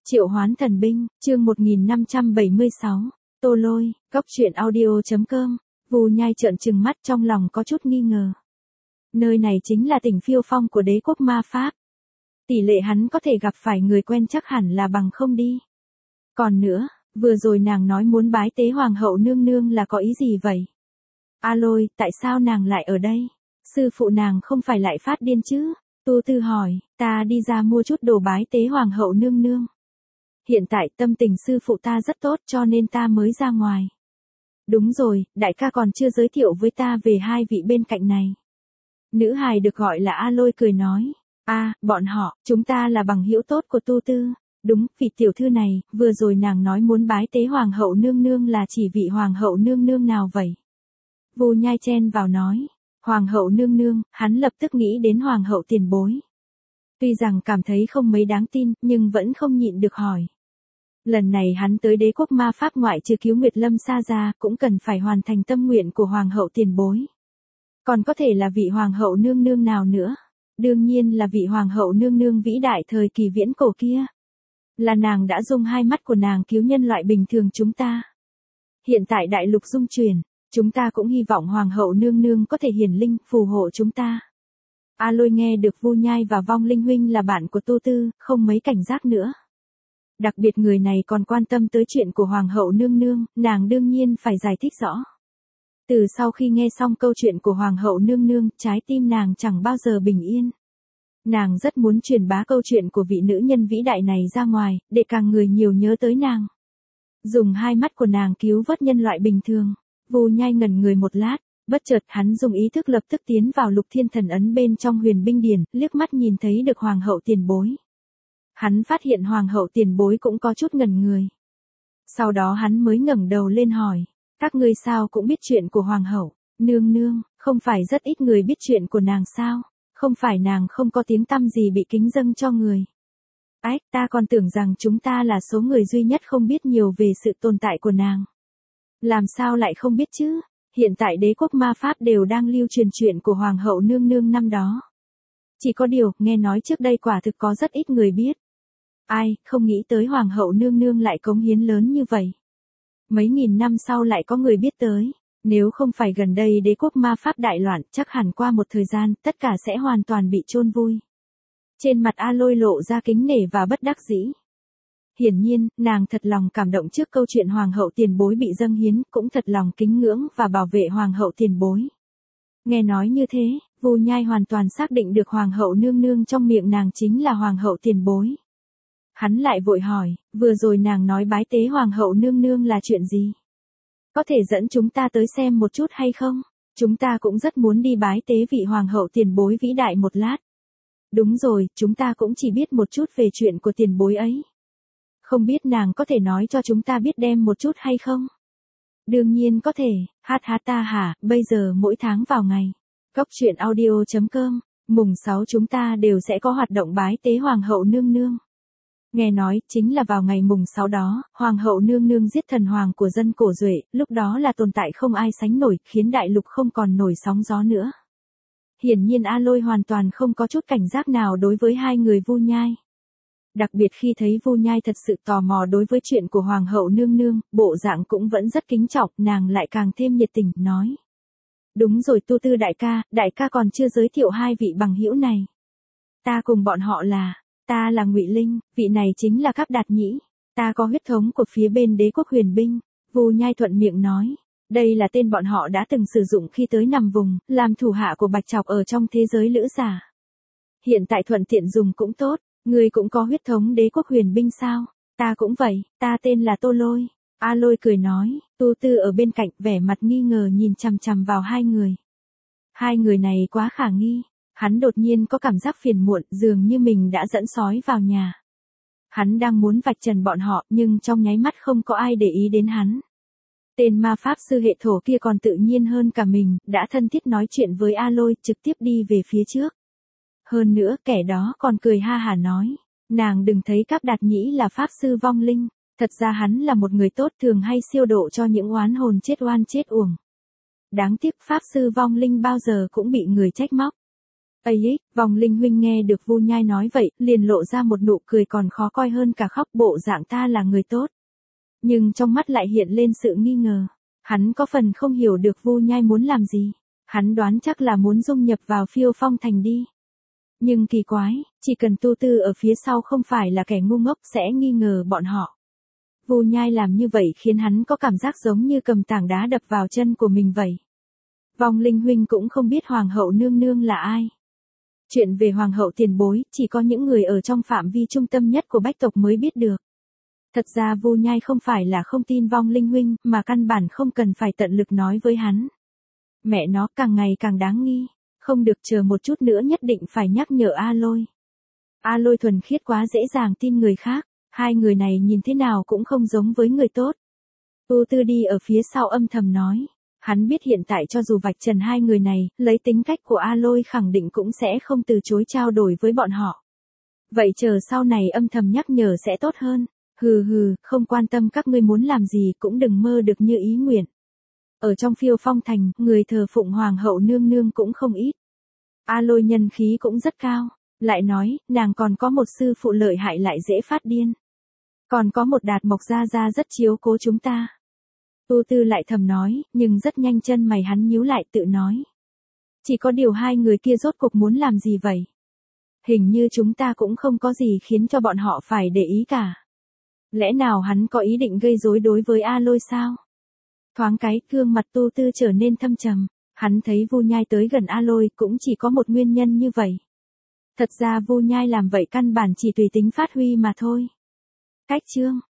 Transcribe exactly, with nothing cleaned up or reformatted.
Triệu Hoán Thần Binh, chương một nghìn năm trăm bảy mươi sáu, Tô Lôi, Cóc Truyện Audio chấm com. Vu Nhai trợn trừng mắt, trong lòng có chút nghi ngờ. Nơi này chính là tỉnh Phiêu Phong của đế quốc ma pháp. Tỷ lệ hắn có thể gặp phải người quen chắc hẳn là bằng không đi. Còn nữa, vừa rồi nàng nói muốn bái tế hoàng hậu nương nương là có ý gì vậy? A Lôi, tại sao nàng lại ở đây? Sư phụ nàng không phải lại phát điên chứ? Tu Tư hỏi, ta đi ra mua chút đồ bái tế hoàng hậu nương nương. Hiện tại tâm tình sư phụ ta rất tốt cho nên ta mới ra ngoài. Đúng rồi, đại ca còn chưa giới thiệu với ta về hai vị bên cạnh này. Nữ hài được gọi là A Lôi cười nói, a, à, bọn họ, chúng ta là bằng hữu tốt của Tu Tư. Đúng, vị tiểu thư này, vừa rồi nàng nói muốn bái tế hoàng hậu nương nương là chỉ vị hoàng hậu nương nương nào vậy? Vu Nhai chen vào nói, hoàng hậu nương nương, hắn lập tức nghĩ đến hoàng hậu tiền bối. Tuy rằng cảm thấy không mấy đáng tin, nhưng vẫn không nhịn được hỏi. Lần này hắn tới đế quốc ma pháp ngoại trừ cứu Nguyệt Lâm Sa ra, cũng cần phải hoàn thành tâm nguyện của hoàng hậu tiền bối. Còn có thể là vị hoàng hậu nương nương nào nữa? Đương nhiên là vị hoàng hậu nương nương vĩ đại thời kỳ viễn cổ kia. Là nàng đã dùng hai mắt của nàng cứu nhân loại bình thường chúng ta. Hiện tại đại lục dung chuyển, chúng ta cũng hy vọng hoàng hậu nương nương có thể hiển linh, phù hộ chúng ta. A Lôi nghe được Vu Nhai và Vong Linh huynh là bạn của Tu Tư, không mấy cảnh giác nữa. Đặc biệt người này còn quan tâm tới chuyện của hoàng hậu nương nương, nàng đương nhiên phải giải thích rõ. Từ sau khi nghe xong câu chuyện của hoàng hậu nương nương, trái tim nàng chẳng bao giờ bình yên. Nàng rất muốn truyền bá câu chuyện của vị nữ nhân vĩ đại này ra ngoài, để càng người nhiều nhớ tới nàng. Dùng hai mắt của nàng cứu vớt nhân loại bình thường. Vu Nhai ngẩn người một lát, bất chợt hắn dùng ý thức lập tức tiến vào Lục Thiên Thần ấn bên trong Huyền Binh Điển, liếc mắt nhìn thấy được hoàng hậu tiền bối. Hắn phát hiện hoàng hậu tiền bối cũng có chút ngẩn người. Sau đó hắn mới ngẩng đầu lên hỏi, các ngươi sao cũng biết chuyện của hoàng hậu, nương nương, không phải rất ít người biết chuyện của nàng sao, không phải nàng không có tiếng tăm gì bị kính dâng cho người. Ách, ta còn tưởng rằng chúng ta là số người duy nhất không biết nhiều về sự tồn tại của nàng. Làm sao lại không biết chứ, hiện tại đế quốc ma pháp đều đang lưu truyền chuyện của hoàng hậu nương nương năm đó. Chỉ có điều, nghe nói trước đây quả thực có rất ít người biết. Ai, không nghĩ tới hoàng hậu nương nương lại cống hiến lớn như vậy. Mấy nghìn năm sau lại có người biết tới, nếu không phải gần đây đế quốc ma pháp đại loạn, chắc hẳn qua một thời gian, tất cả sẽ hoàn toàn bị chôn vùi. Trên mặt A Lôi lộ ra kính nể và bất đắc dĩ. Hiển nhiên, nàng thật lòng cảm động trước câu chuyện hoàng hậu tiền bối bị dâng hiến, cũng thật lòng kính ngưỡng và bảo vệ hoàng hậu tiền bối. Nghe nói như thế, Vu Nhai hoàn toàn xác định được hoàng hậu nương nương trong miệng nàng chính là hoàng hậu tiền bối. Hắn lại vội hỏi, vừa rồi nàng nói bái tế hoàng hậu nương nương là chuyện gì? Có thể dẫn chúng ta tới xem một chút hay không? Chúng ta cũng rất muốn đi bái tế vị hoàng hậu tiền bối vĩ đại một lát. Đúng rồi, chúng ta cũng chỉ biết một chút về chuyện của tiền bối ấy. Không biết nàng có thể nói cho chúng ta biết đem một chút hay không? Đương nhiên có thể, hát hát ta hả, bây giờ mỗi tháng vào ngày. Cóc Truyện Audio chấm com, mùng sáu chúng ta đều sẽ có hoạt động bái tế hoàng hậu nương nương. Nghe nói, chính là vào ngày mùng sáu đó, hoàng hậu nương nương giết thần hoàng của dân cổ Duệ, lúc đó là tồn tại không ai sánh nổi, khiến đại lục không còn nổi sóng gió nữa. Hiển nhiên A Lôi hoàn toàn không có chút cảnh giác nào đối với hai người Vu Nhai. Đặc biệt khi thấy Vu Nhai thật sự tò mò đối với chuyện của hoàng hậu nương nương, bộ dạng cũng vẫn rất kính trọng, nàng lại càng thêm nhiệt tình, nói. Đúng rồi Tu Tư đại ca, đại ca còn chưa giới thiệu hai vị bằng hữu này. Ta cùng bọn họ là, ta là Ngụy Linh, vị này chính là Cáp Đạt Nhĩ, ta có huyết thống của phía bên đế quốc huyền binh, Vu Nhai thuận miệng nói. Đây là tên bọn họ đã từng sử dụng khi tới nằm vùng, làm thủ hạ của Bạch Trọc ở trong thế giới lữ giả. Hiện tại thuận tiện dùng cũng tốt. Ngươi cũng có huyết thống đế quốc huyền binh sao? Ta cũng vậy, ta tên là Tô Lôi. A Lôi cười nói, Tu Tư ở bên cạnh vẻ mặt nghi ngờ nhìn chằm chằm vào hai người. Hai người này quá khả nghi, hắn đột nhiên có cảm giác phiền muộn dường như mình đã dẫn sói vào nhà. Hắn đang muốn vạch trần bọn họ nhưng trong nháy mắt không có ai để ý đến hắn. Tên ma pháp sư hệ thổ kia còn tự nhiên hơn cả mình, đã thân thiết nói chuyện với A Lôi trực tiếp đi về phía trước. Hơn nữa kẻ đó còn cười ha hả nói, nàng đừng thấy Cáp Đạt Nhĩ là pháp sư vong linh, thật ra hắn là một người tốt thường hay siêu độ cho những oán hồn chết oan chết uổng. Đáng tiếc pháp sư vong linh bao giờ cũng bị người trách móc. Ây ích, vong linh huynh nghe được Vu Nhai nói vậy, liền lộ ra một nụ cười còn khó coi hơn cả khóc, bộ dạng ta là người tốt. Nhưng trong mắt lại hiện lên sự nghi ngờ. Hắn có phần không hiểu được Vu Nhai muốn làm gì. Hắn đoán chắc là muốn dung nhập vào Phiêu Phong Thành đi. Nhưng kỳ quái, chỉ cần Tu Tư ở phía sau không phải là kẻ ngu ngốc sẽ nghi ngờ bọn họ. Vu Nhai làm như vậy khiến hắn có cảm giác giống như cầm tảng đá đập vào chân của mình vậy. Vong linh huynh cũng không biết Hoàng hậu nương nương là ai. Chuyện về Hoàng hậu tiền bối, chỉ có những người ở trong phạm vi trung tâm nhất của bách tộc mới biết được. Thật ra Vu Nhai không phải là không tin vong linh huynh, mà căn bản không cần phải tận lực nói với hắn. Mẹ nó càng ngày càng đáng nghi. Không được, chờ một chút nữa nhất định phải nhắc nhở A Lôi. A Lôi thuần khiết quá dễ dàng tin người khác. Hai người này nhìn thế nào cũng không giống với người tốt. Tu Tư đi ở phía sau âm thầm nói. Hắn biết hiện tại cho dù vạch trần hai người này, lấy tính cách của A Lôi khẳng định cũng sẽ không từ chối trao đổi với bọn họ. Vậy chờ sau này âm thầm nhắc nhở sẽ tốt hơn. Hừ hừ, không quan tâm các ngươi muốn làm gì cũng đừng mơ được như ý nguyện. Ở trong Phiêu Phong Thành, người thờ phụng Hoàng hậu nương nương cũng không ít. A Lôi nhân khí cũng rất cao. Lại nói, nàng còn có một sư phụ lợi hại lại dễ phát điên. Còn có một Đạt Mộc gia gia rất chiếu cố chúng ta. Tu Tư lại thầm nói, nhưng rất nhanh chân mày hắn nhíu lại tự nói. Chỉ có điều hai người kia rốt cuộc muốn làm gì vậy? Hình như chúng ta cũng không có gì khiến cho bọn họ phải để ý cả. Lẽ nào hắn có ý định gây rối đối với A Lôi sao? Thoáng cái, gương mặt Tu Tư trở nên thâm trầm. Hắn thấy Vu Nhai tới gần A Lôi cũng chỉ có một nguyên nhân như vậy. Thật ra Vu Nhai làm vậy căn bản chỉ tùy tính phát huy mà thôi. Cách chương